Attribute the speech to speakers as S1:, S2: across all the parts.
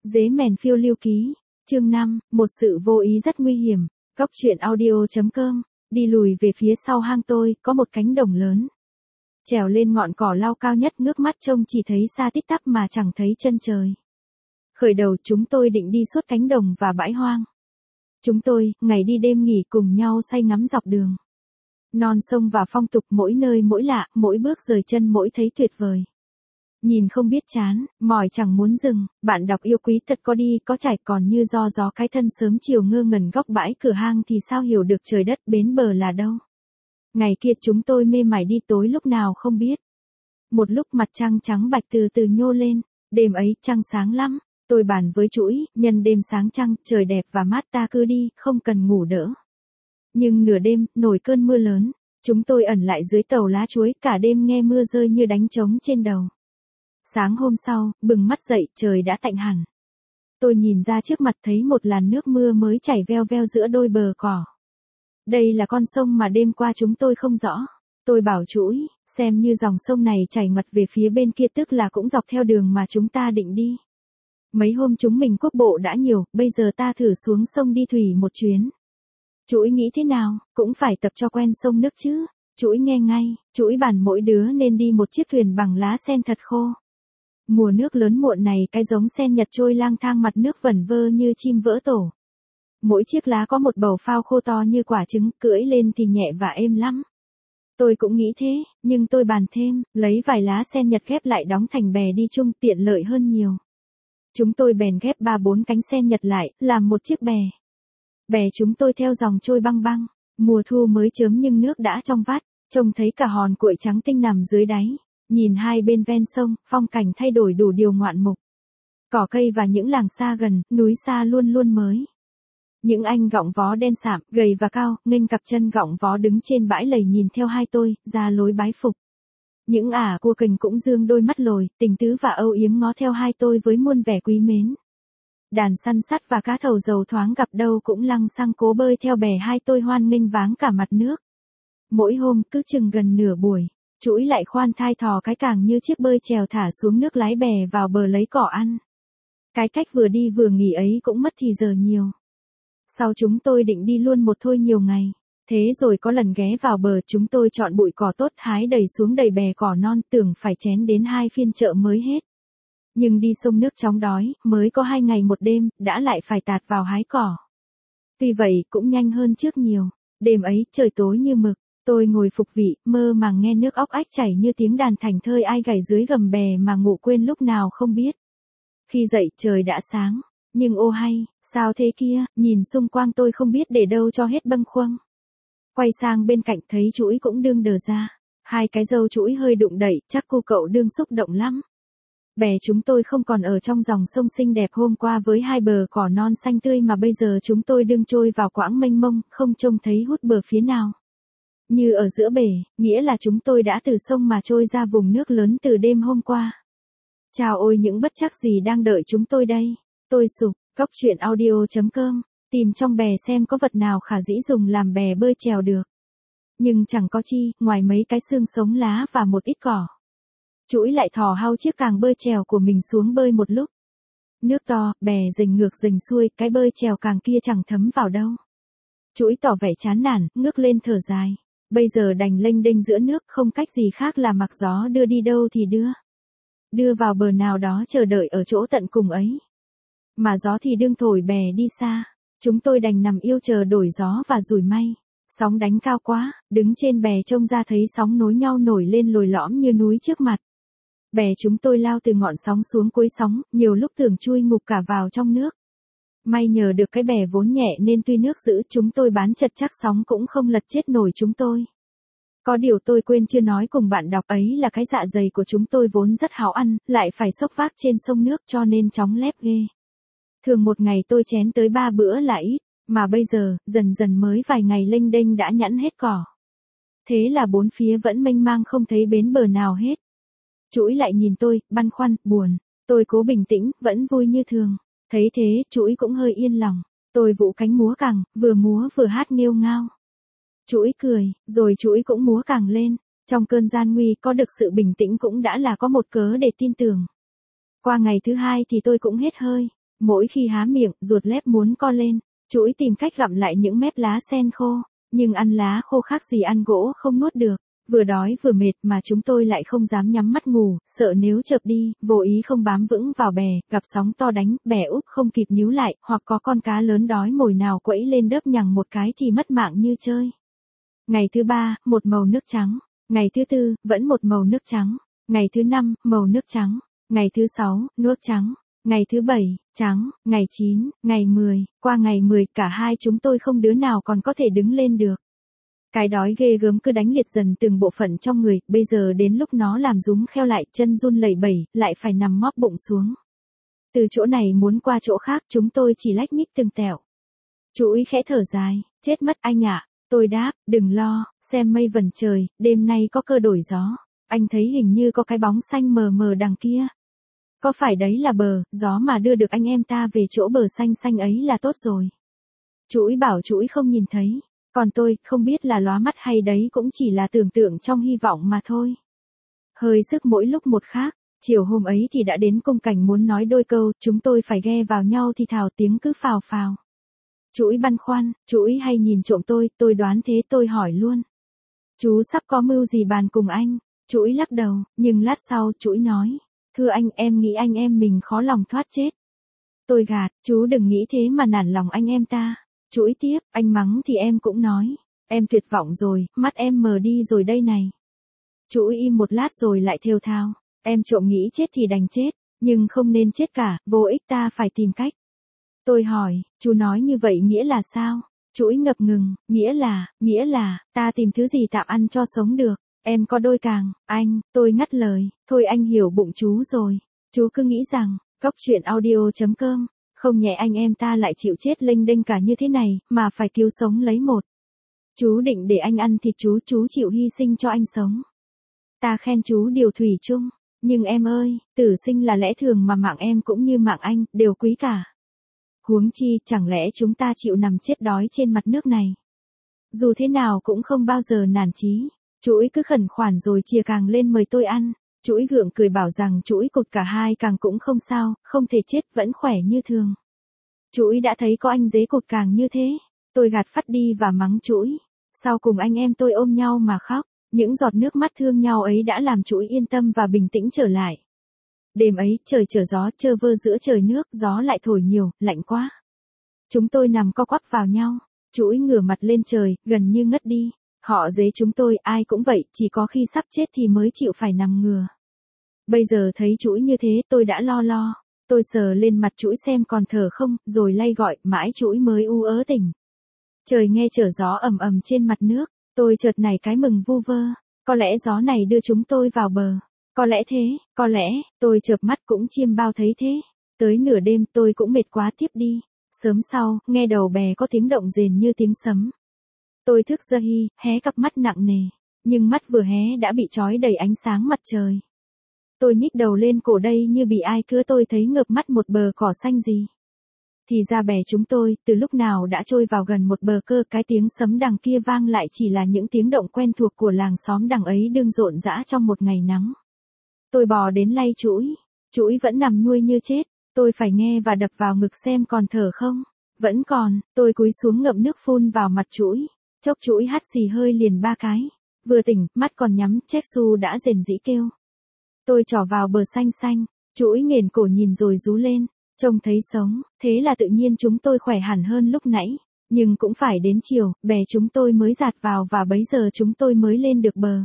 S1: Dế mèn phiêu lưu ký, chương 5, một sự vô ý rất nguy hiểm, góc truyện audio.com, đi lùi về phía sau hang tôi, có một cánh đồng lớn. Trèo lên ngọn cỏ lau cao nhất ngước mắt trông chỉ thấy xa tít tắp mà chẳng thấy chân trời. Khởi đầu chúng tôi định đi suốt cánh đồng và bãi hoang. Chúng tôi, ngày đi đêm nghỉ cùng nhau say ngắm dọc đường. Non sông và phong tục mỗi nơi mỗi lạ, mỗi bước rời chân mỗi thấy tuyệt vời. Nhìn không biết chán, mỏi chẳng muốn dừng, bạn đọc yêu quý thật có đi có trải còn như do gió cái thân sớm chiều ngơ ngẩn góc bãi cửa hang thì sao hiểu được trời đất bến bờ là đâu. Ngày kia chúng tôi mê mải đi tối lúc nào không biết. Một lúc mặt trăng trắng bạch từ từ nhô lên, đêm ấy trăng sáng lắm, tôi bàn với Trũi, nhân đêm sáng trăng, trời đẹp và mát ta cứ đi, không cần ngủ đỡ. Nhưng nửa đêm, nổi cơn mưa lớn, chúng tôi ẩn lại dưới tàu lá chuối, cả đêm nghe mưa rơi như đánh trống trên đầu. Sáng hôm sau, bừng mắt dậy, trời đã tạnh hẳn. Tôi nhìn ra trước mặt thấy một làn nước mưa mới chảy veo veo giữa đôi bờ cỏ. Đây là con sông mà đêm qua chúng tôi không rõ. Tôi bảo Trũi, xem như dòng sông này chảy ngoặt về phía bên kia tức là cũng dọc theo đường mà chúng ta định đi. Mấy hôm chúng mình quốc bộ đã nhiều, bây giờ ta thử xuống sông đi thủy một chuyến. Trũi nghĩ thế nào, cũng phải tập cho quen sông nước chứ. Trũi nghe ngay, Trũi bàn mỗi đứa nên đi một chiếc thuyền bằng lá sen thật khô. Mùa nước lớn muộn này cái giống sen Nhật trôi lang thang mặt nước vẩn vơ như chim vỡ tổ. Mỗi chiếc lá có một bầu phao khô to như quả trứng, cưỡi lên thì nhẹ và êm lắm. Tôi cũng nghĩ thế, nhưng tôi bàn thêm, lấy vài lá sen Nhật ghép lại đóng thành bè đi chung tiện lợi hơn nhiều. Chúng tôi bèn ghép 3-4 cánh sen Nhật lại, làm một chiếc bè. Bè chúng tôi theo dòng trôi băng băng, mùa thu mới chớm nhưng nước đã trong vắt, trông thấy cả hòn cuội trắng tinh nằm dưới đáy. Nhìn hai bên ven sông, phong cảnh thay đổi đủ điều ngoạn mục. Cỏ cây và những làng xa gần, núi xa luôn luôn mới. Những anh gọng vó đen sạm, gầy và cao, nghênh cặp chân gọng vó đứng trên bãi lầy nhìn theo hai tôi, ra lối bái phục. Những ả cua kình cũng dương đôi mắt lồi, tình tứ và âu yếm ngó theo hai tôi với muôn vẻ quý mến. Đàn săn sắt và cá thầu dầu thoáng gặp đâu cũng lăng xăng cố bơi theo bè hai tôi hoan nghênh váng cả mặt nước. Mỗi hôm cứ chừng gần nửa buổi, Trũi lại khoan thai thò cái càng như chiếc bơi chèo thả xuống nước lái bè vào bờ lấy cỏ ăn. Cái cách vừa đi vừa nghỉ ấy cũng mất thì giờ nhiều. Sau chúng tôi định đi luôn một thôi nhiều ngày. Thế rồi có lần ghé vào bờ chúng tôi chọn bụi cỏ tốt hái đầy xuống đầy bè cỏ non tưởng phải chén đến 2 phiên chợ mới hết. Nhưng đi sông nước chóng đói, mới có 2 ngày 1 đêm, đã lại phải tạt vào hái cỏ. Tuy vậy cũng nhanh hơn trước nhiều. Đêm ấy trời tối như mực. Tôi ngồi phục vị, mơ màng nghe nước óc ách chảy như tiếng đàn thành thơi ai gảy dưới gầm bè mà ngủ quên lúc nào không biết. Khi dậy trời đã sáng, nhưng ô hay, sao thế kia, nhìn xung quanh tôi không biết để đâu cho hết bâng khuâng. Quay sang bên cạnh thấy Trũi cũng đương đờ ra, hai cái râu Trũi hơi đụng đẩy, chắc cô cậu đương xúc động lắm. Bè chúng tôi không còn ở trong dòng sông xinh đẹp hôm qua với hai bờ cỏ non xanh tươi mà bây giờ chúng tôi đương trôi vào quãng mênh mông, không trông thấy hút bờ phía nào. Như ở giữa bể, nghĩa là chúng tôi đã từ sông mà trôi ra vùng nước lớn từ đêm hôm qua. Chào ôi những bất trắc gì đang đợi chúng tôi đây. Tôi sục, góc truyện audio.com, tìm trong bè xem có vật nào khả dĩ dùng làm bè bơi chèo được. Nhưng chẳng có chi, ngoài mấy cái xương sống lá và một ít cỏ. Trũi lại thò hao chiếc càng bơi chèo của mình xuống bơi một lúc. Nước to, bè rình ngược rình xuôi, cái bơi chèo càng kia chẳng thấm vào đâu. Trũi tỏ vẻ chán nản, ngước lên thở dài. Bây giờ đành lênh đênh giữa nước không cách gì khác là mặc gió đưa đi đâu thì đưa. Đưa vào bờ nào đó chờ đợi ở chỗ tận cùng ấy. Mà gió thì đương thổi bè đi xa. Chúng tôi đành nằm yêu chờ đổi gió và rủi may. Sóng đánh cao quá, đứng trên bè trông ra thấy sóng nối nhau nổi lên lồi lõm như núi trước mặt. Bè chúng tôi lao từ ngọn sóng xuống cuối sóng, nhiều lúc tưởng chui ngục cả vào trong nước. May nhờ được cái bè vốn nhẹ nên tuy nước giữ chúng tôi bán chật chắc sóng cũng không lật chết nổi chúng tôi. Có điều tôi quên chưa nói cùng bạn đọc ấy là cái dạ dày của chúng tôi vốn rất háo ăn, lại phải xốc vác trên sông nước cho nên chóng lép ghê. Thường một ngày tôi chén tới 3 bữa là ít, mà bây giờ, dần dần mới vài ngày lênh đênh đã nhẵn hết cỏ. Thế là bốn phía vẫn mênh mang không thấy bến bờ nào hết. Trũi lại nhìn tôi, băn khoăn, buồn. Tôi cố bình tĩnh, vẫn vui như thường. Thấy thế, Trũi cũng hơi yên lòng. Tôi vỗ cánh múa càng, vừa múa vừa hát nghêu ngao. Trũi cười, rồi Trũi cũng múa càng lên. Trong cơn gian nguy có được sự bình tĩnh cũng đã là có một cớ để tin tưởng. Qua ngày thứ 2 thì tôi cũng hết hơi. Mỗi khi há miệng, ruột lép muốn co lên, Chuỗi tìm cách gặm lại những mép lá sen khô, nhưng ăn lá khô khác gì ăn gỗ không nuốt được. Vừa đói vừa mệt mà chúng tôi lại không dám nhắm mắt ngủ, sợ nếu chợp đi, vô ý không bám vững vào bè, gặp sóng to đánh, bè úp không kịp níu lại, hoặc có con cá lớn đói mồi nào quẫy lên đớp nhằng một cái thì mất mạng như chơi. Ngày thứ 3, một màu nước trắng. Ngày thứ 4, vẫn một màu nước trắng. Ngày thứ 5, màu nước trắng. Ngày thứ 6, nước trắng. Ngày thứ 7, trắng. Ngày 9, ngày 10, qua ngày 10 cả hai chúng tôi không đứa nào còn có thể đứng lên được. Cái đói ghê gớm cứ đánh liệt dần từng bộ phận trong người, bây giờ đến lúc nó làm rúm kheo lại, chân run lẩy bẩy, lại phải nằm móp bụng xuống. Từ chỗ này muốn qua chỗ khác chúng tôi chỉ lách nhích từng tẹo. Chuỗi khẽ thở dài, chết mất anh ạ. Tôi đáp, đừng lo, xem mây vần trời, đêm nay có cơ đổi gió. Anh thấy hình như có cái bóng xanh mờ mờ đằng kia. Có phải đấy là bờ, gió mà đưa được anh em ta về chỗ bờ xanh xanh ấy là tốt rồi. Chuỗi bảo Chuỗi không nhìn thấy. Còn tôi, không biết là lóa mắt hay đấy cũng chỉ là tưởng tượng trong hy vọng mà thôi. Hơi sức mỗi lúc một khác, chiều hôm ấy thì đã đến cung cảnh muốn nói đôi câu, chúng tôi phải ghe vào nhau thì thào tiếng cứ phào phào. Chuỗi băn khoăn, Chuỗi hay nhìn trộm tôi đoán thế tôi hỏi luôn. Chú sắp có mưu gì bàn cùng anh? Chuỗi lắc đầu, nhưng lát sau Chuỗi nói. Thưa anh, em nghĩ anh em mình khó lòng thoát chết. Tôi gạt, chú đừng nghĩ thế mà nản lòng anh em ta. Chuỗi tiếp, anh mắng thì em cũng nói. Em tuyệt vọng rồi, mắt em mờ đi rồi đây này. Chuỗi im một lát rồi lại thều thào. Em trộm nghĩ chết thì đành chết, nhưng không nên chết cả, vô ích ta phải tìm cách. Tôi hỏi, chú nói như vậy nghĩa là sao? Chuỗi ngập ngừng, nghĩa là, ta tìm thứ gì tạm ăn cho sống được. Em có đôi càng, anh, tôi ngắt lời, thôi anh hiểu bụng chú rồi. Chú cứ nghĩ rằng, goctruyện.audio.com, không nhẹ anh em ta lại chịu chết lênh đênh cả như thế này, mà phải cứu sống lấy một. Chú định để anh ăn thịt chú chịu hy sinh cho anh sống. Ta khen chú điều thủy chung, nhưng em ơi, tử sinh là lẽ thường mà mạng em cũng như mạng anh, đều quý cả. Huống chi, chẳng lẽ chúng ta chịu nằm chết đói trên mặt nước này. Dù thế nào cũng không bao giờ nản chí. Chuỗi cứ khẩn khoản rồi chìa càng lên mời tôi ăn. Chuỗi gượng cười bảo rằng Chuỗi cụt cả hai càng cũng không sao, không thể chết vẫn khỏe như thường. Chuỗi đã thấy có anh dế cụt càng như thế. Tôi gạt phắt đi và mắng Chuỗi. Sau cùng anh em tôi ôm nhau mà khóc. Những giọt nước mắt thương nhau ấy đã làm Chuỗi yên tâm và bình tĩnh trở lại. Đêm ấy, trời trở gió chơ vơ giữa trời nước, gió lại thổi nhiều, lạnh quá. Chúng tôi nằm co quắp vào nhau. Chuỗi ngửa mặt lên trời, gần như ngất đi. Họ dế chúng tôi, ai cũng vậy, chỉ có khi sắp chết thì mới chịu phải nằm ngửa. Bây giờ thấy Chuỗi như thế tôi đã lo. Tôi sờ lên mặt Chuỗi xem còn thở không, rồi lay gọi, mãi Chuỗi mới u ớ tỉnh. Trời nghe trở gió ầm ầm trên mặt nước, tôi chợt nảy cái mừng vu vơ. Có lẽ gió này đưa chúng tôi vào bờ. Có lẽ thế, có lẽ, tôi chợp mắt cũng chiêm bao thấy thế. Tới nửa đêm tôi cũng mệt quá tiếp đi. Sớm sau, nghe đầu bè có tiếng động rền như tiếng sấm. Tôi thức giơ hi, hé cặp mắt nặng nề. Nhưng mắt vừa hé đã bị trói đầy ánh sáng mặt trời. Tôi nhích đầu lên cổ đây như bị ai cứa tôi thấy ngợp mắt một bờ cỏ xanh gì. Thì ra bè chúng tôi, từ lúc nào đã trôi vào gần một bờ cơ, cái tiếng sấm đằng kia vang lại chỉ là những tiếng động quen thuộc của làng xóm đằng ấy đương rộn rã trong một ngày nắng. Tôi bò đến lay Chuỗi. Chuỗi vẫn nằm nhuôi như chết. Tôi phải nghe và đập vào ngực xem còn thở không. Vẫn còn, tôi cúi xuống ngậm nước phun vào mặt Chuỗi. Chốc Chuỗi hắt xì hơi liền 3 cái. Vừa tỉnh, mắt còn nhắm, Chexu đã rền rĩ kêu. Tôi trỏ vào bờ xanh xanh. Chuỗi nghển cổ nhìn rồi rú lên. Trông thấy sống, thế là tự nhiên chúng tôi khỏe hẳn hơn lúc nãy. Nhưng cũng phải đến chiều, bè chúng tôi mới dạt vào và bấy giờ chúng tôi mới lên được bờ.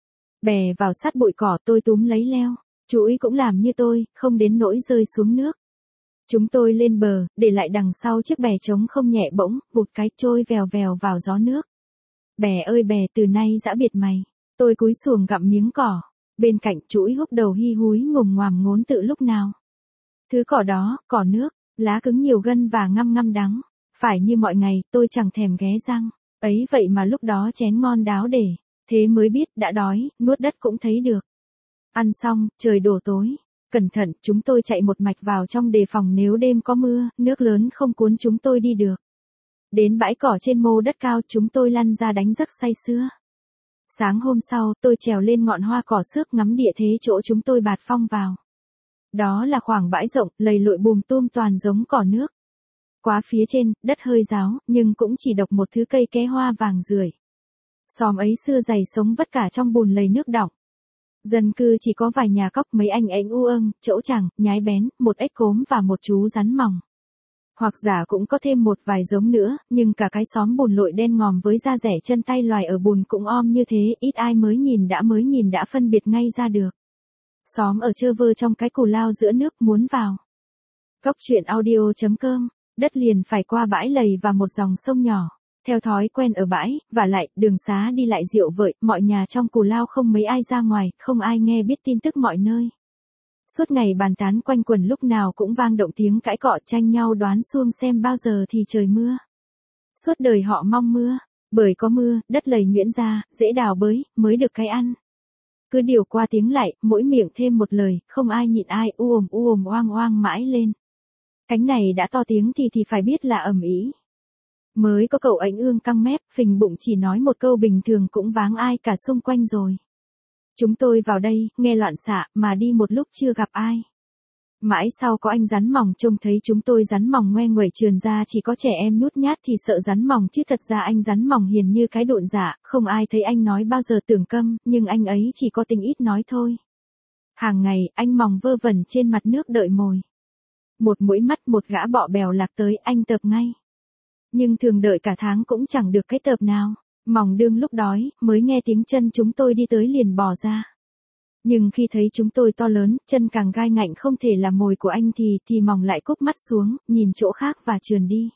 S1: Bè vào sát bụi cỏ tôi túm lấy leo. Chuỗi cũng làm như tôi, không đến nỗi rơi xuống nước. Chúng tôi lên bờ, để lại đằng sau chiếc bè trống không nhẹ bỗng, vụt cái trôi vèo vèo vào gió nước. Bè ơi bè từ nay giã biệt mày. Tôi cúi xuồng gặm miếng cỏ. Bên cạnh Chuỗi húc đầu hi húi ngồm ngoàm ngốn tự lúc nào. Thứ cỏ đó, cỏ nước, lá cứng nhiều gân và ngăm ngăm đắng. Phải như mọi ngày, tôi chẳng thèm ghé răng. Ấy vậy mà lúc đó chén ngon đáo để. Thế mới biết, đã đói, nuốt đất cũng thấy được. Ăn xong, trời đổ tối. Cẩn thận, chúng tôi chạy một mạch vào trong đề phòng nếu đêm có mưa, nước lớn không cuốn chúng tôi đi được. Đến bãi cỏ trên mô đất cao chúng tôi lăn ra đánh giấc say sưa. Sáng hôm sau, tôi trèo lên ngọn hoa cỏ xước ngắm địa thế chỗ chúng tôi bạt phong vào. Đó là khoảng bãi rộng, lầy lội bùm tôm toàn giống cỏ nước. Quá phía trên, đất hơi ráo, nhưng cũng chỉ độc một thứ cây ké hoa vàng rưởi. Xóm ấy xưa dày sống vất cả trong bùn lầy nước đọng. Dân cư chỉ có vài nhà cóc, mấy anh ếnh u âng, chẫu chàng, nhái bén, một ếch cốm và một chú rắn mòng. Hoặc giả cũng có thêm một vài giống nữa, nhưng cả cái xóm bùn lội đen ngòm với da rẻ chân tay loài ở bùn cũng om như thế, ít ai mới nhìn đã phân biệt ngay ra được. Xóm ở trơ vơ trong cái cù lao giữa nước, muốn vào. Góc truyện audio.com, đất liền phải qua bãi lầy và một dòng sông nhỏ. Theo thói quen ở bãi, và lại, đường xá đi lại dịu vợi, mọi nhà trong cù lao không mấy ai ra ngoài, không ai nghe biết tin tức mọi nơi. Suốt ngày bàn tán quanh quẩn, lúc nào cũng vang động tiếng cãi cọ tranh nhau đoán xuông xem bao giờ thì trời mưa. Suốt đời họ mong mưa, bởi có mưa, đất lầy nhuyễn ra, dễ đào bới, mới được cái ăn. Cứ điều qua tiếng lại, mỗi miệng thêm một lời, không ai nhịn ai, u ồm oang oang mãi lên. Cánh này đã to tiếng thì phải biết là ầm ĩ. Mới có cậu ếch ương căng mép, phình bụng chỉ nói một câu bình thường cũng váng ai cả xung quanh rồi. Chúng tôi vào đây, nghe loạn xạ, mà đi một lúc chưa gặp ai. Mãi sau có anh rắn mòng trông thấy chúng tôi, rắn mòng ngoe nguẩy trườn ra, chỉ có trẻ em nhút nhát thì sợ rắn mòng, chứ thật ra anh rắn mòng hiền như cái độn dạ, không ai thấy anh nói bao giờ tưởng câm, nhưng anh ấy chỉ có tính ít nói thôi. Hàng ngày, anh mòng vơ vẩn trên mặt nước đợi mồi. Một mũi mắt một gã bọ bèo lạc tới, anh tợp ngay. Nhưng thường đợi cả tháng cũng chẳng được cái tợp nào. Mòng đương lúc đói, mới nghe tiếng chân chúng tôi đi tới liền bò ra. Nhưng khi thấy chúng tôi to lớn, chân càng gai ngạnh không thể là mồi của anh thì mòng lại cúp mắt xuống, nhìn chỗ khác và trườn đi.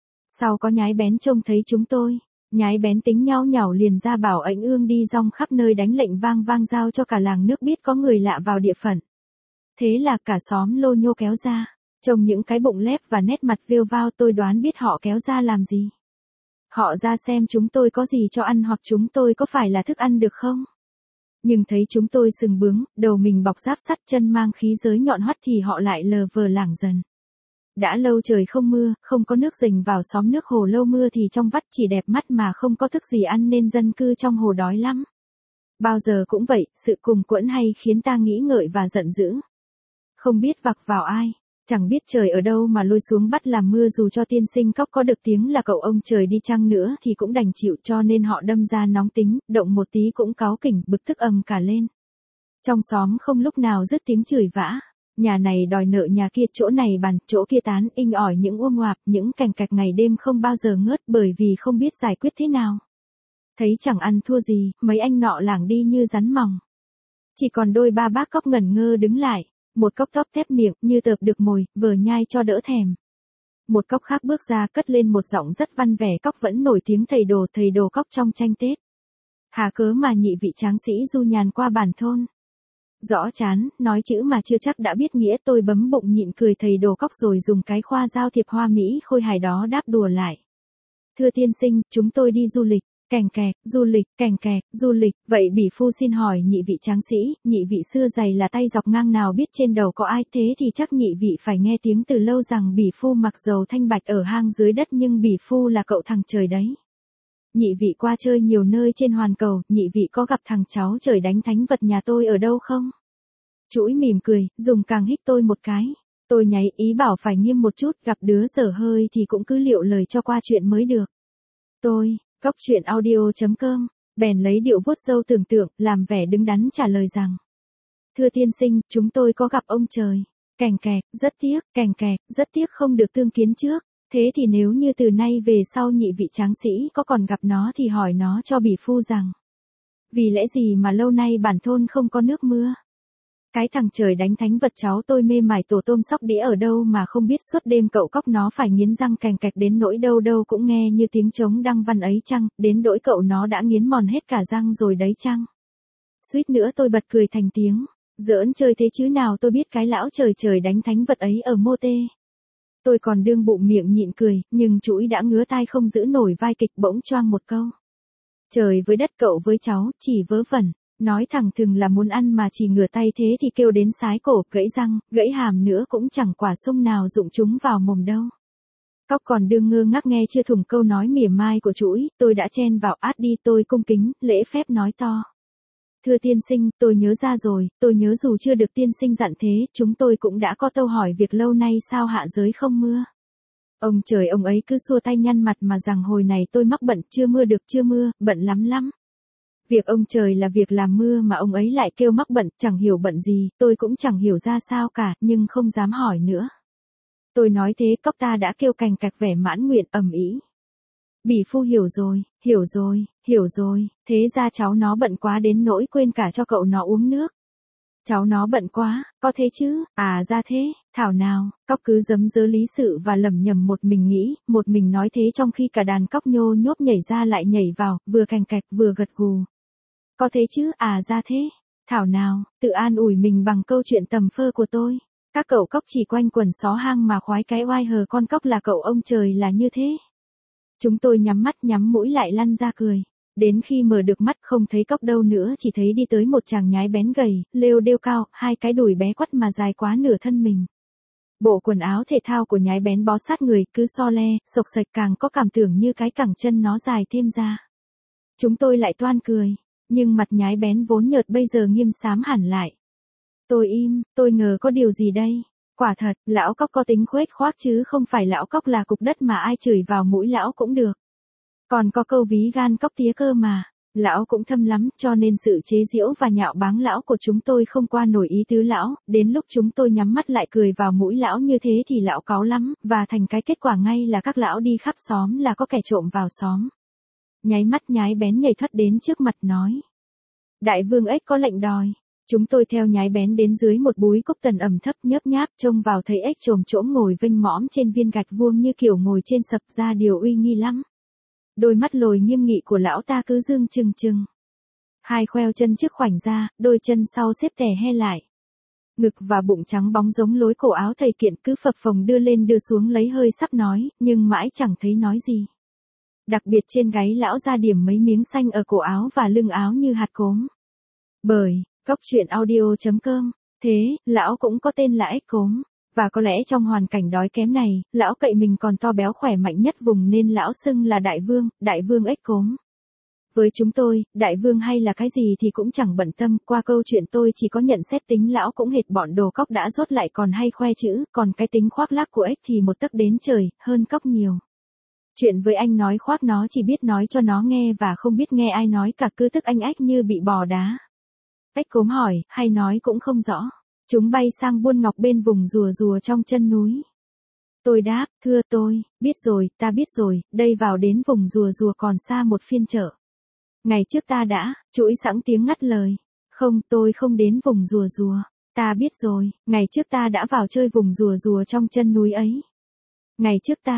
S1: Sau có nhái bén trông thấy chúng tôi, nhái bén tính nhao nhảo liền ra bảo ếch ương đi rong khắp nơi đánh lệnh vang vang giao cho cả làng nước biết có người lạ vào địa phận. Thế là cả xóm lô nhô kéo ra, trông những cái bụng lép và nét mặt vêu vao, tôi đoán biết họ kéo ra làm gì. Họ ra xem chúng tôi có gì cho ăn hoặc chúng tôi có phải là thức ăn được không. Nhưng thấy chúng tôi sừng bướng, đầu mình bọc giáp sắt, chân mang khí giới nhọn hoắt thì họ lại lờ vờ lảng dần. Đã lâu trời không mưa, không có nước dình vào xóm nước hồ, lâu mưa thì trong vắt chỉ đẹp mắt mà không có thức gì ăn nên dân cư trong hồ đói lắm. Bao giờ cũng vậy, sự cùng quẫn hay khiến ta nghĩ ngợi và giận dữ. Không biết vặc vào ai. Chẳng biết trời ở đâu mà lôi xuống bắt làm mưa, dù cho tiên sinh cóc có được tiếng là cậu ông trời đi chăng nữa thì cũng đành chịu, cho nên họ đâm ra nóng tính, động một tí cũng cáu kỉnh, bực tức ầm cả lên. Trong xóm không lúc nào dứt tiếng chửi vã, nhà này đòi nợ nhà kia, chỗ này bàn, chỗ kia tán, inh ỏi những uông ngoạp, những cành cạch ngày đêm không bao giờ ngớt, bởi vì không biết giải quyết thế nào. Thấy chẳng ăn thua gì, mấy anh nọ lảng đi như rắn mòng. Chỉ còn đôi ba bác cóc ngẩn ngơ đứng lại. Một cóc tóp tép miệng, như tợp được mồi, vờ nhai cho đỡ thèm. Một cóc khác bước ra cất lên một giọng rất văn vẻ, cóc vẫn nổi tiếng thầy đồ cóc trong tranh Tết. Hà cớ mà nhị vị tráng sĩ du nhàn qua bản thôn. Rõ chán, nói chữ mà chưa chắc đã biết nghĩa, tôi bấm bụng nhịn cười thầy đồ cóc rồi dùng cái khoa giao thiệp hoa mỹ khôi hài đó đáp đùa lại. Thưa tiên sinh, chúng tôi đi du lịch. Kèng kẹt, du lịch, vậy bỉ phu xin hỏi nhị vị tráng sĩ, nhị vị xưa dày là tay dọc ngang nào biết trên đầu có ai, thế thì chắc nhị vị phải nghe tiếng từ lâu rằng bỉ phu mặc dầu thanh bạch ở hang dưới đất, nhưng bỉ phu là cậu thằng trời đấy. Nhị vị qua chơi nhiều nơi trên hoàn cầu, nhị vị có gặp thằng cháu trời đánh thánh vật nhà tôi ở đâu không? Chuỗi mỉm cười, dùng càng hích tôi một cái. Tôi nháy ý bảo phải nghiêm một chút, gặp đứa dở hơi thì cũng cứ liệu lời cho qua chuyện mới được. Góc truyện audio.com, bèn lấy điệu vuốt râu tưởng tượng, làm vẻ đứng đắn trả lời rằng. Thưa tiên sinh, chúng tôi có gặp ông trời. Kèng kẹt, rất tiếc không được tương kiến trước. Thế thì nếu như từ nay về sau nhị vị tráng sĩ có còn gặp nó thì hỏi nó cho bỉ phu rằng. Vì lẽ gì mà lâu nay bản thôn không có nước mưa? Cái thằng trời đánh thánh vật cháu tôi mê mải tổ tôm sóc đĩa ở đâu mà không biết, suốt đêm cậu cóc nó phải nghiến răng cành cạch đến nỗi đâu đâu cũng nghe như tiếng trống đăng văn ấy chăng, đến nỗi cậu nó đã nghiến mòn hết cả răng rồi đấy chăng. Suýt nữa tôi bật cười thành tiếng, giỡn chơi thế chứ nào tôi biết cái lão trời đánh thánh vật ấy ở Mô Tê. Tôi còn đương bụng miệng nhịn cười, nhưng chuỗi đã ngứa tai không giữ nổi vai kịch, bỗng choang một câu. Trời với đất, cậu với cháu, chỉ vớ vẩn. Nói thẳng thừng là muốn ăn mà chỉ ngửa tay thế thì kêu đến sái cổ, gãy răng, gãy hàm nữa cũng chẳng quả sung nào dụng chúng vào mồm đâu. Cóc còn đương ngơ ngác nghe chưa thủng câu nói mỉa mai của chuỗi, tôi đã chen vào át đi, tôi cung kính, lễ phép nói to. Thưa tiên sinh, tôi nhớ ra rồi, tôi nhớ dù chưa được tiên sinh dặn thế, chúng tôi cũng đã có câu hỏi việc lâu nay sao hạ giới không mưa. Ông trời ông ấy cứ xua tay nhăn mặt mà rằng hồi này tôi mắc bận, chưa mưa được chưa mưa, bận lắm lắm. Việc ông trời là việc làm mưa mà ông ấy lại kêu mắc bận, chẳng hiểu bận gì, tôi cũng chẳng hiểu ra sao cả, nhưng không dám hỏi nữa. Tôi nói thế cóc ta đã kêu cành cạch vẻ mãn nguyện ầm ĩ. Bỉ phu hiểu rồi, hiểu rồi, hiểu rồi, thế ra cháu nó bận quá đến nỗi quên cả cho cậu nó uống nước. Cháu nó bận quá, có thế chứ, à ra thế, thảo nào, cóc cứ giấm dớ lý sự và lẩm nhẩm một mình nghĩ, một mình nói thế trong khi cả đàn cóc nhô nhốp nhảy ra lại nhảy vào, vừa cành cạch vừa gật gù. Có thế chứ, à ra thế, thảo nào, tự an ủi mình bằng câu chuyện tầm phơ của tôi. Các cậu cóc chỉ quanh quần xó hang mà khoái cái oai hờ con cóc là cậu ông trời là như thế. Chúng tôi nhắm mắt nhắm mũi lại lăn ra cười. Đến khi mở được mắt không thấy cóc đâu nữa, chỉ thấy đi tới một chàng nhái bén gầy, lêu đêu cao, hai cái đùi bé quắt mà dài quá nửa thân mình. Bộ quần áo thể thao của nhái bén bó sát người, cứ so le, sộc sạch càng có cảm tưởng như cái cẳng chân nó dài thêm ra. Chúng tôi lại toan cười, nhưng mặt nhái bén vốn nhợt bây giờ nghiêm xám hẳn lại. Tôi im, tôi ngờ có điều gì đây. Quả thật, lão cóc có tính khuếch khoác chứ không phải lão cóc là cục đất mà ai chửi vào mũi lão cũng được. Còn có câu ví gan cóc tía cơ mà, lão cũng thâm lắm, cho nên sự chế giễu và nhạo báng lão của chúng tôi không qua nổi ý tứ lão, đến lúc chúng tôi nhắm mắt lại cười vào mũi lão như thế thì lão cáu lắm, và thành cái kết quả ngay là các lão đi khắp xóm là có kẻ trộm vào xóm. Nháy mắt nhái bén nhảy thoát đến trước mặt nói. Đại vương ếch có lệnh đòi. Chúng tôi theo nhái bén đến dưới một búi cốc tần ẩm thấp nhớp nháp, trông vào thấy ếch chồm chỗm ngồi vênh mõm trên viên gạch vuông như kiểu ngồi trên sập, ra điều uy nghi lắm. Đôi mắt lồi nghiêm nghị của lão ta cứ dương trừng trừng. Hai khoeo chân trước khoảnh ra, đôi chân sau xếp tè he lại. Ngực và bụng trắng bóng giống lối cổ áo thầy kiện cứ phập phồng đưa lên đưa xuống lấy hơi sắp nói, nhưng mãi chẳng thấy nói gì. Đặc biệt trên gáy lão ra điểm mấy miếng xanh ở cổ áo và lưng áo như hạt cốm. Bởi Góc truyện audio.com, thế, lão cũng có tên là ếch cốm, và có lẽ trong hoàn cảnh đói kém này, lão cậy mình còn to béo khỏe mạnh nhất vùng nên lão xưng là đại vương ếch cốm. Với chúng tôi, đại vương hay là cái gì thì cũng chẳng bận tâm, qua câu chuyện tôi chỉ có nhận xét tính lão cũng hệt bọn đồ cóc đã rốt lại còn hay khoe chữ, còn cái tính khoác lác của ếch thì một tấc đến trời, hơn cóc nhiều. Chuyện với anh nói khoác nó chỉ biết nói cho nó nghe và không biết nghe ai nói cả, cứ tức anh ếch như bị bò đá. Ếch cốm hỏi, hay nói cũng không rõ. Chúng bay sang buôn ngọc bên vùng rùa rùa trong chân núi. Tôi đáp, thưa tôi, biết rồi, ta biết rồi, đây vào đến vùng rùa rùa còn xa một phiên chợ. Ngày trước ta đã, chuỗi sẵn tiếng ngắt lời. Không, tôi không đến vùng rùa rùa. Ta biết rồi, ngày trước ta đã vào chơi vùng rùa rùa trong chân núi ấy. Ngày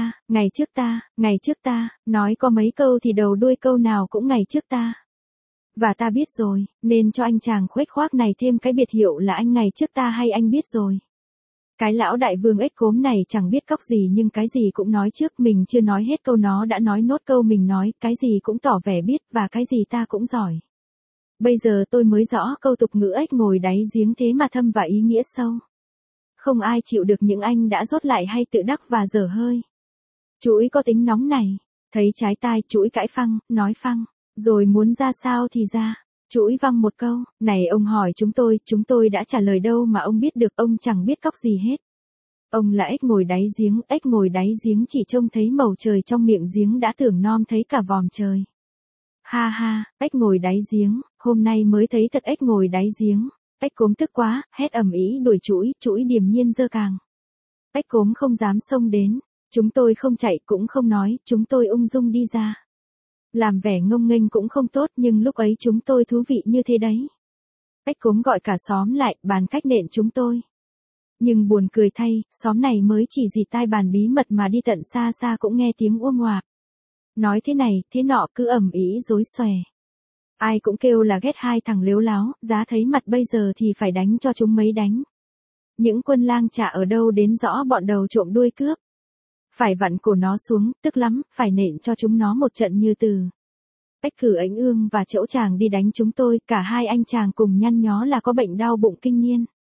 S1: trước ta, nói có mấy câu thì đầu đuôi câu nào cũng ngày trước ta. Và ta biết rồi, nên cho anh chàng khuếch khoác này thêm cái biệt hiệu là anh ngày trước ta hay anh biết rồi. Cái lão đại vương ếch cốm này chẳng biết cóc gì nhưng cái gì cũng nói trước, mình chưa nói hết câu nó đã nói nốt câu mình nói, cái gì cũng tỏ vẻ biết và cái gì ta cũng giỏi. Bây giờ tôi mới rõ câu tục ngữ ếch ngồi đáy giếng thế mà thâm và ý nghĩa sâu. Không ai chịu được những anh đã rốt lại hay tự đắc và dở hơi. Chuỗi có tính nóng này, thấy trái tai chuỗi cãi phăng, nói phăng, rồi muốn ra sao thì ra. Chuỗi văng một câu, này ông hỏi chúng tôi đã trả lời đâu mà ông biết được, ông chẳng biết cóc gì hết. Ông là ếch ngồi đáy giếng chỉ trông thấy màu trời trong miệng giếng đã tưởng non thấy cả vòm trời. Ha ha, ếch ngồi đáy giếng, hôm nay mới thấy thật ếch ngồi đáy giếng. Ếch cốm tức quá, hét ầm ĩ đuổi chuỗi điềm nhiên giơ càng. Ếch cốm không dám xông đến, chúng tôi không chạy cũng không nói, chúng tôi ung dung đi ra. Làm vẻ ngông nghênh cũng không tốt nhưng lúc ấy chúng tôi thú vị như thế đấy. Ếch cốm gọi cả xóm lại, bàn cách nện chúng tôi. Nhưng buồn cười thay, xóm này mới chỉ dịt tai bàn bí mật mà đi tận xa xa cũng nghe tiếng uông ngoạc. Nói thế này, thế nọ cứ ầm ĩ rối xòe. Ai cũng kêu là ghét hai thằng lếu láo, giá thấy mặt bây giờ thì phải đánh cho chúng mấy đánh. Những quân lang chả ở đâu đến rõ bọn đầu trộm đuôi cướp. Phải vặn cổ nó xuống, tức lắm, phải nện cho chúng nó một trận như từ. Ếch cử ánh ương và chẫu chàng đi đánh chúng tôi, cả hai anh chàng cùng nhăn nhó là có bệnh đau bụng kinh niên.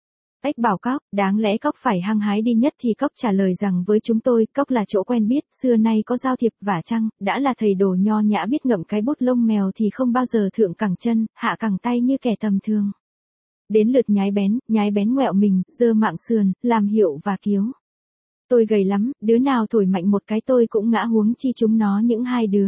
S1: Ếch bảo Cóc, đáng lẽ Cóc phải hăng hái đi nhất thì Cóc trả lời rằng với chúng tôi, Cóc là chỗ quen biết, xưa nay có giao thiệp vả chăng, đã là thầy đồ nho nhã biết ngậm cái bút lông mèo thì không bao giờ thượng cẳng chân, hạ cẳng tay như kẻ tầm thường. Đến lượt nhái bén ngoẹo mình, giơ mạng sườn, làm hiệu và kiếu. Tôi gầy lắm, đứa nào thổi mạnh một cái tôi cũng ngã, huống chi chúng nó những hai đứa.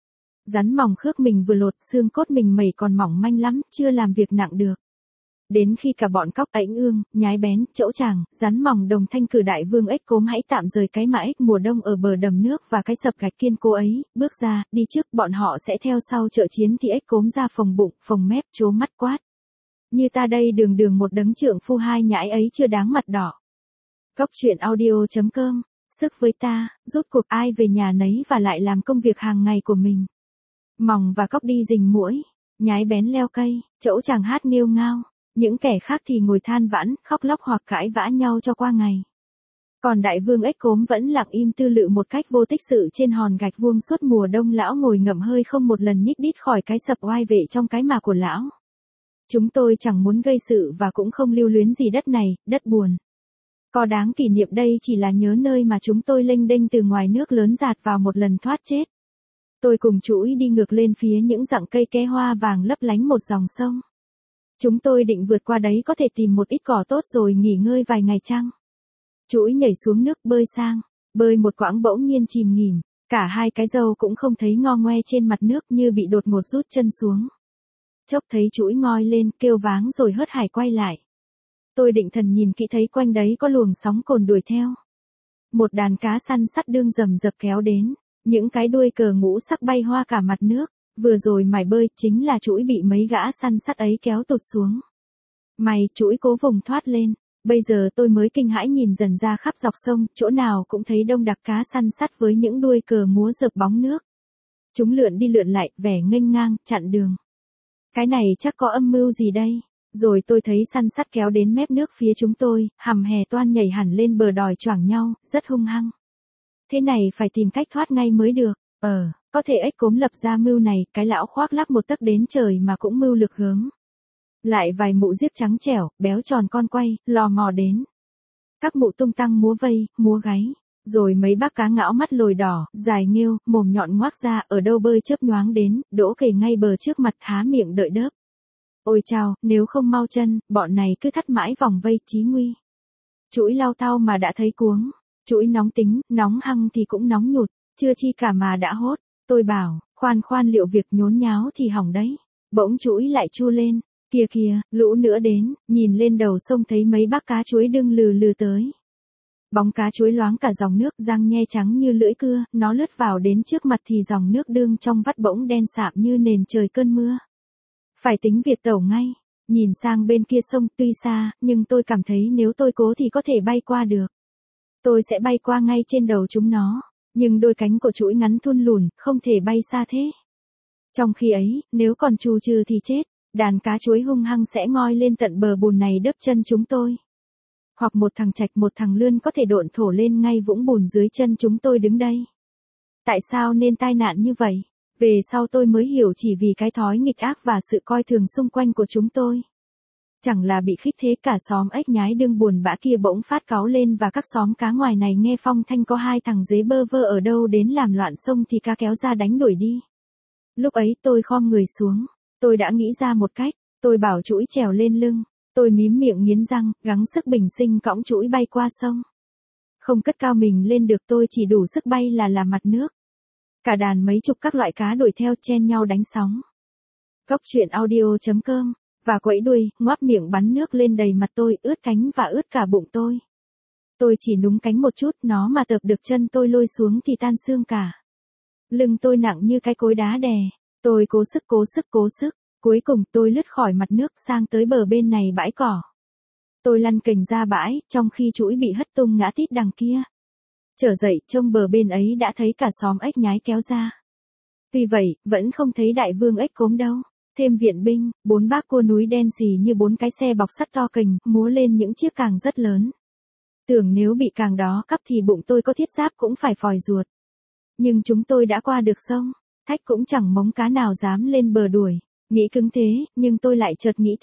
S1: Rắn mỏng khước mình vừa lột, xương cốt mình mẩy còn mỏng manh lắm, chưa làm việc nặng được. Đến khi cả bọn Cóc, Ảnh Ương, Nhái Bén, Chẫu Chàng, Rắn Mỏng đồng thanh cử đại vương ếch cốm hãy tạm rời cái mã ếch mùa đông ở bờ đầm nước và cái sập gạch kiên cố ấy, bước ra, đi trước, bọn họ sẽ theo sau trợ chiến thì ếch cốm ra phồng bụng, phồng mép, trố mắt quát. Như ta đây đường đường một đấng trượng phu, hai nhãi ấy chưa đáng mặt đỏ. Cóc truyện audio.com, sức với ta, rốt cuộc ai về nhà nấy và lại làm công việc hàng ngày của mình. Mỏng và Cóc đi rình muỗi, Nhái Bén leo cây, Chẫu Chàng hát nghêu ngao. Những kẻ khác thì ngồi than vãn, khóc lóc hoặc cãi vã nhau cho qua ngày. Còn đại vương ếch cốm vẫn lặng im tư lự một cách vô tích sự trên hòn gạch vuông suốt mùa đông. Lão ngồi ngậm hơi không một lần nhích đít khỏi cái sập oai vệ trong cái mà của lão. Chúng tôi chẳng muốn gây sự và cũng không lưu luyến gì đất này, đất buồn. Có đáng kỷ niệm đây chỉ là nhớ nơi mà chúng tôi lênh đênh từ ngoài nước lớn dạt vào một lần thoát chết. Tôi cùng Chuỗi đi ngược lên phía những rặng cây ke hoa vàng lấp lánh một dòng sông. Chúng tôi định vượt qua đấy có thể tìm một ít cỏ tốt rồi nghỉ ngơi vài ngày chăng. Chuỗi nhảy xuống nước bơi sang, bơi một quãng bỗng nhiên chìm nghỉm, cả hai cái râu cũng không thấy ngo ngoe trên mặt nước như bị đột ngột rút chân xuống. Chốc thấy Chuỗi ngoi lên kêu váng rồi hớt hải quay lại. Tôi định thần nhìn kỹ thấy quanh đấy có luồng sóng cồn đuổi theo. Một đàn cá săn sắt đương rầm rập kéo đến, những cái đuôi cờ ngũ sắc bay hoa cả mặt nước. Vừa rồi mải bơi chính là Chuỗi bị mấy gã săn sắt ấy kéo tụt xuống. May Chuỗi cố vùng thoát lên, bây giờ tôi mới kinh hãi nhìn dần ra khắp dọc sông, chỗ nào cũng thấy đông đặc cá săn sắt với những đuôi cờ múa rợp bóng nước. Chúng lượn đi lượn lại, vẻ nghênh ngang, chặn đường. Cái này chắc có âm mưu gì đây? Rồi tôi thấy săn sắt kéo đến mép nước phía chúng tôi, hầm hè toan nhảy hẳn lên bờ đòi choảng nhau, rất hung hăng. Thế này phải tìm cách thoát ngay mới được. Có thể ếch cốm lập ra mưu này, cái lão khoác lác một tấc đến trời mà cũng mưu lực gớm. Lại vài mụ giếc trắng trẻo, béo tròn con quay, lò mò đến. Các mụ tung tăng múa vây, múa gáy. Rồi mấy bác cá ngão mắt lồi đỏ, dài nghêu, mồm nhọn ngoác ra, ở đâu bơi chớp nhoáng đến, đỗ kề ngay bờ trước mặt há miệng đợi đớp. Ôi chao, nếu không mau chân, bọn này cứ thắt mãi vòng vây chí nguy. Chuỗi lao thao mà đã thấy cuống. Chuỗi nóng tính, nóng hăng thì cũng nóng nhụt, chưa chi cả mà đã hốt. Tôi bảo, khoan liệu việc nhốn nháo thì hỏng đấy. Bỗng Chuỗi lại chu lên, kìa, lũ nữa đến, nhìn lên đầu sông thấy mấy bác cá chuối đương lừ lừ tới. Bóng cá chuối loáng cả dòng nước, răng nhe trắng như lưỡi cưa, nó lướt vào đến trước mặt thì dòng nước đương trong vắt bỗng đen sạm như nền trời cơn mưa. Phải tính việc tẩu ngay, nhìn sang bên kia sông tuy xa, nhưng tôi cảm thấy nếu tôi cố thì có thể bay qua được. Tôi sẽ bay qua ngay trên đầu chúng nó. Nhưng đôi cánh của Chuỗi ngắn thun lùn, không thể bay xa thế. Trong khi ấy, nếu còn trù trừ thì chết, đàn cá chuối hung hăng sẽ ngoi lên tận bờ bùn này đớp chân chúng tôi. Hoặc một thằng trạch một thằng lươn có thể độn thổ lên ngay vũng bùn dưới chân chúng tôi đứng đây. Tại sao nên tai nạn như vậy? Về sau tôi mới hiểu chỉ vì cái thói nghịch ác và sự coi thường xung quanh của chúng tôi. Chẳng là bị khích thế cả xóm ếch nhái đương buồn bã kia bỗng phát cáu lên và các xóm cá ngoài này nghe phong thanh có hai thằng dế bơ vơ ở đâu đến làm loạn sông thì cá kéo ra đánh đuổi đi. Lúc ấy tôi khom người xuống, tôi đã nghĩ ra một cách, tôi bảo Chuỗi trèo lên lưng, tôi mím miệng nghiến răng, gắng sức bình sinh cõng Chuỗi bay qua sông. Không cất cao mình lên được tôi chỉ đủ sức bay là mặt nước. Cả đàn mấy chục các loại cá đuổi theo chen nhau đánh sóng. Cóc truyện audio.com và quẫy đuôi, ngoác miệng bắn nước lên đầy mặt tôi, ướt cánh và ướt cả bụng tôi. Tôi chỉ núng cánh một chút, nó mà tập được chân tôi lôi xuống thì tan xương cả. Lưng tôi nặng như cái cối đá đè, tôi cố sức, cuối cùng tôi lướt khỏi mặt nước sang tới bờ bên này bãi cỏ. Tôi lăn kềnh ra bãi, trong khi Chuỗi bị hất tung ngã tít đằng kia. Trở dậy, trông bờ bên ấy đã thấy cả xóm ếch nhái kéo ra. Tuy vậy, vẫn không thấy đại vương ếch cốm đâu. Thêm viện binh, 4 bác cua núi đen xì như 4 cái xe bọc sắt to kình, múa lên những chiếc càng rất lớn. Tưởng nếu bị càng đó cắp thì bụng tôi có thiết giáp cũng phải phòi ruột. Nhưng chúng tôi đã qua được sông, thách cũng chẳng mống cá nào dám lên bờ đuổi. Nghĩ cứng thế, nhưng tôi lại chợt nghĩ thêm,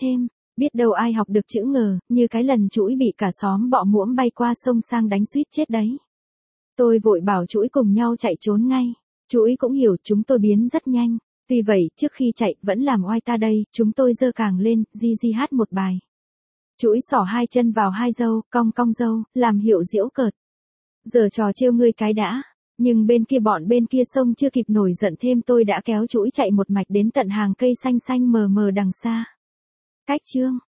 S1: Biết đâu ai học được chữ ngờ, như cái lần chuỗi bị cả xóm bọ muỗng bay qua sông sang đánh suýt chết đấy. Tôi vội bảo chuỗi cùng nhau chạy trốn ngay. Chuỗi cũng hiểu chúng tôi biến rất nhanh. Vì vậy, trước khi chạy, vẫn làm oai ta đây, chúng tôi giơ càng lên, di hát một bài. Chuỗi xỏ hai chân vào hai dâu, cong cong dâu, làm hiệu giễu cợt. Giờ trò trêu ngươi cái đã. Nhưng bọn bên kia sông chưa kịp nổi giận thêm tôi đã kéo chuỗi chạy một mạch đến tận hàng cây xanh xanh mờ mờ đằng xa. Cách chương